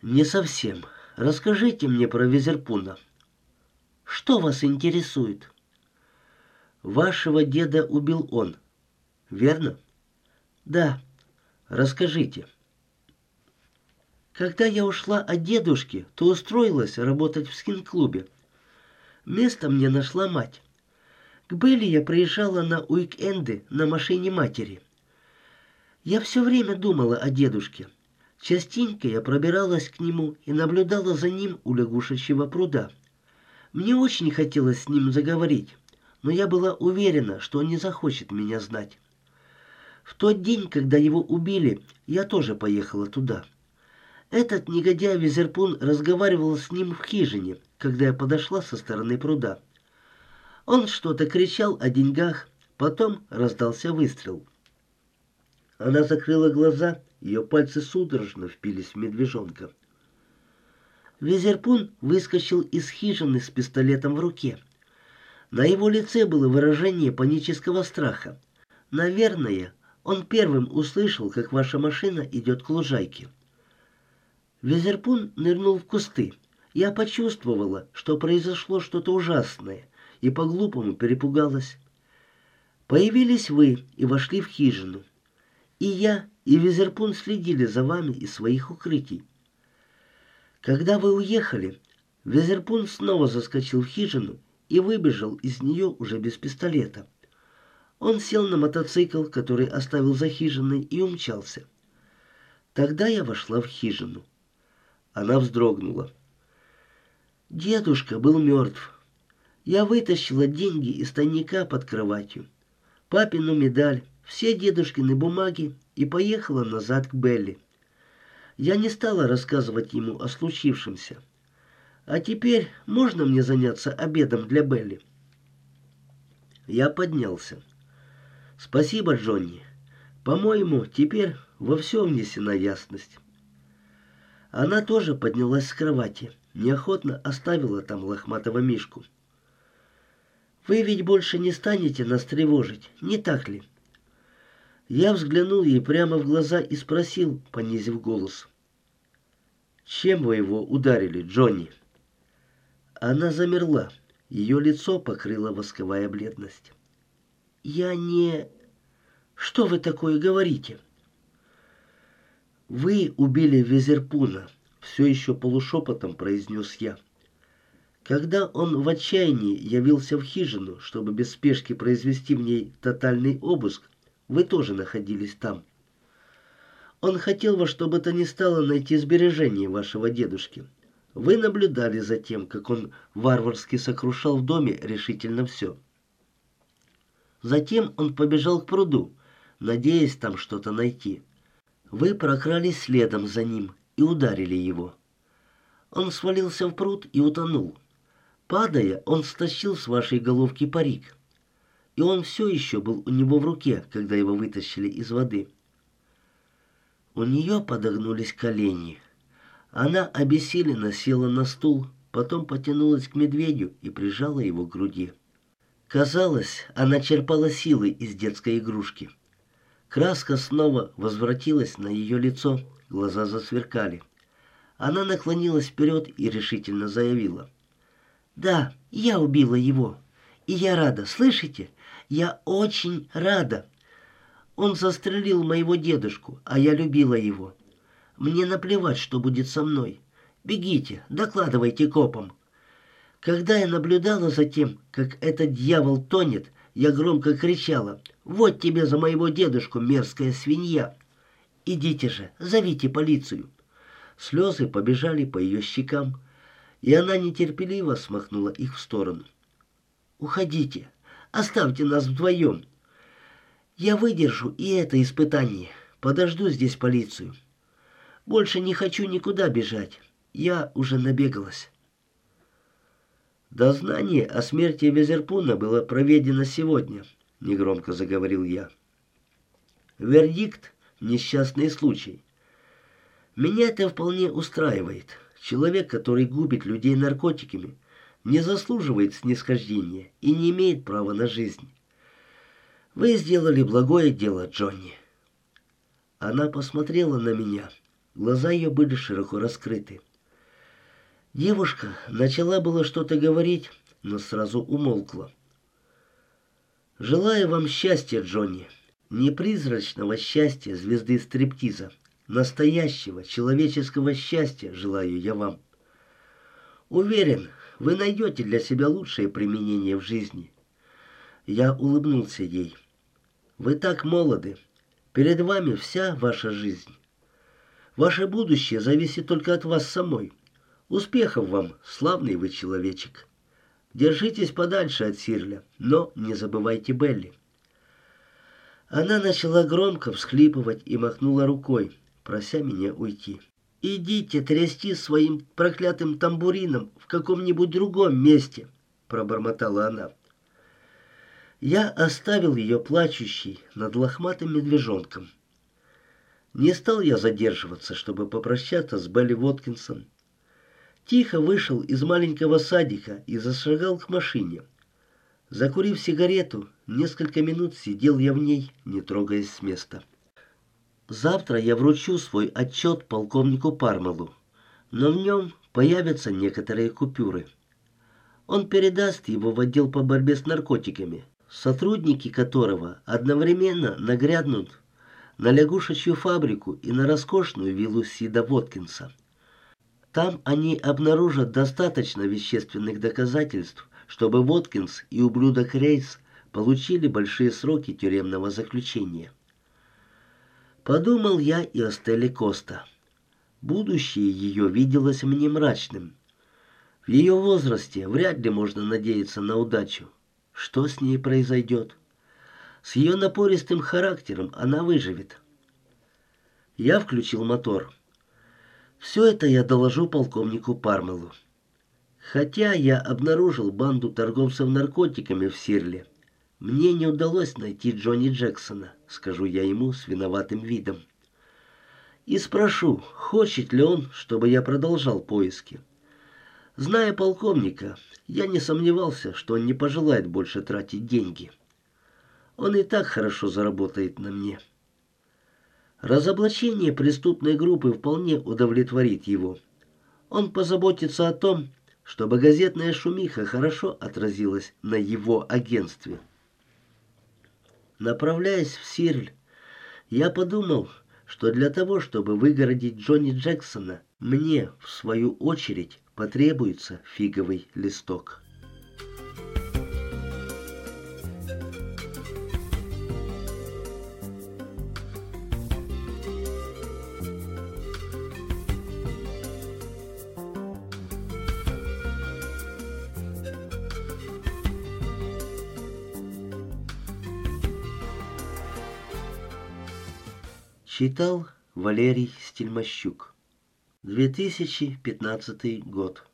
Не совсем. Расскажите мне про Визерпуна. Что вас интересует? Вашего деда убил он, верно? Да. Расскажите. Когда я ушла от дедушки, то устроилась работать в скин-клубе. Место мне нашла мать. К Белли я приезжала на уик-энды на машине матери. Я все время думала о дедушке. Частенько я пробиралась к нему и наблюдала за ним у лягушечьего пруда. Мне очень хотелось с ним заговорить, но я была уверена, что он не захочет меня знать. В тот день, когда его убили, я тоже поехала туда. Этот негодяй Визерпун разговаривал с ним в хижине, когда я подошла со стороны пруда. Он что-то кричал о деньгах, потом раздался выстрел. Она закрыла глаза, ее пальцы судорожно впились в медвежонка. Визерпун выскочил из хижины с пистолетом в руке. На его лице было выражение панического страха. Наверное, он первым услышал, как ваша машина идет к лужайке. Визерпун нырнул в кусты. Я почувствовала, что произошло что-то ужасное, и по-глупому перепугалась. Появились вы и вошли в хижину. И я, и Визерпун следили за вами из своих укрытий. Когда вы уехали, Визерпун снова заскочил в хижину и выбежал из нее уже без пистолета. Он сел на мотоцикл, который оставил за хижиной, и умчался. Тогда я вошла в хижину. Она вздрогнула. Дедушка был мертв. Я вытащила деньги из тайника под кроватью, папину медаль, все дедушкины бумаги и поехала назад к Белли. Я не стала рассказывать ему о случившемся. А теперь можно мне заняться обедом для Белли? Я поднялся. Спасибо, Джонни. По-моему, теперь во всем внесена ясность. Она тоже поднялась с кровати, неохотно оставила там лохматого мишку. Вы ведь больше не станете нас тревожить, не так ли? Я взглянул ей прямо в глаза и спросил, понизив голос. Чем вы его ударили, Джонни? Она замерла. Ее лицо покрыла восковая бледность. Я не... Что вы такое говорите? Вы убили Визерпуна, все еще полушепотом произнес я. Когда он в отчаянии явился в хижину, чтобы без спешки произвести в ней тотальный обыск, вы тоже находились там. Он хотел во что бы то ни стало найти сбережения вашего дедушки. Вы наблюдали за тем, как он варварски сокрушал в доме решительно все. Затем он побежал к пруду, надеясь там что-то найти. Вы прокрались следом за ним и ударили его. Он свалился в пруд и утонул. Падая, он стащил с вашей головки парик. И он все еще был у него в руке, когда его вытащили из воды. У нее подогнулись колени. Она обессиленно села на стул, потом потянулась к медведю и прижала его к груди. Казалось, она черпала силы из детской игрушки. Краска снова возвратилась на ее лицо, глаза засверкали. Она наклонилась вперед и решительно заявила. «Да, я убила его. И я рада, слышите? Я очень рада. Он застрелил моего дедушку, а я любила его. Мне наплевать, что будет со мной. Бегите, докладывайте копам». Когда я наблюдала за тем, как этот дьявол тонет, я громко кричала: «Вот тебе за моего дедушку, мерзкая свинья! Идите же, зовите полицию!» Слезы побежали по ее щекам, и она нетерпеливо смахнула их в сторону. «Уходите, оставьте нас вдвоем. Я выдержу и это испытание, подожду здесь полицию. Больше не хочу никуда бежать, я уже набегалась». «Дознание о смерти Визерпуна было проведено сегодня», — негромко заговорил я. «Вердикт — несчастный случай. Меня это вполне устраивает. Человек, который губит людей наркотиками, не заслуживает снисхождения и не имеет права на жизнь. Вы сделали благое дело, Джонни». Она посмотрела на меня. Глаза ее были широко раскрыты. Девушка начала было что-то говорить, но сразу умолкла. «Желаю вам счастья, Джонни. Не призрачного счастья звезды стриптиза. Настоящего человеческого счастья желаю я вам. Уверен, вы найдете для себя лучшее применение в жизни». Я улыбнулся ей. «Вы так молоды. Перед вами вся ваша жизнь. Ваше будущее зависит только от вас самой. Успехов вам, славный вы человечек. Держитесь подальше от Сирля, но не забывайте Белли». Она начала громко всхлипывать и махнула рукой, прося меня уйти. «Идите трясти своим проклятым тамбурином в каком-нибудь другом месте», — пробормотала она. Я оставил ее плачущей над лохматым медвежонком. Не стал я задерживаться, чтобы попрощаться с Белли Воткинсон. Тихо вышел из маленького садика и зашагал к машине. Закурив сигарету, несколько минут сидел я в ней, не трогаясь с места. Завтра я вручу свой отчет полковнику Пармалу, но в нем появятся некоторые купюры. Он передаст его в отдел по борьбе с наркотиками, сотрудники которого одновременно нагрянут на лягушечью фабрику и на роскошную виллу Сида Воткинса. Там они обнаружат достаточно вещественных доказательств, чтобы Воткинс и ублюдок Рейс получили большие сроки тюремного заключения. Подумал я и о Стелле Коста. Будущее ее виделось мне мрачным. В ее возрасте вряд ли можно надеяться на удачу. Что с ней произойдет? С ее напористым характером она выживет. Я включил мотор. Все это я доложу полковнику Пармалу. Хотя я обнаружил банду торговцев наркотиками в Сирле, мне не удалось найти Джонни Джексона, скажу я ему с виноватым видом. И спрошу, хочет ли он, чтобы я продолжал поиски. Зная полковника, я не сомневался, что он не пожелает больше тратить деньги. Он и так хорошо заработает на мне. Разоблачение преступной группы вполне удовлетворит его. Он позаботится о том, чтобы газетная шумиха хорошо отразилась на его агентстве. Направляясь в Сирль, я подумал, что для того, чтобы выгородить Джонни Джексона, мне, в свою очередь, потребуется фиговый листок. Читал Валерий Стельмощук. 2015 год.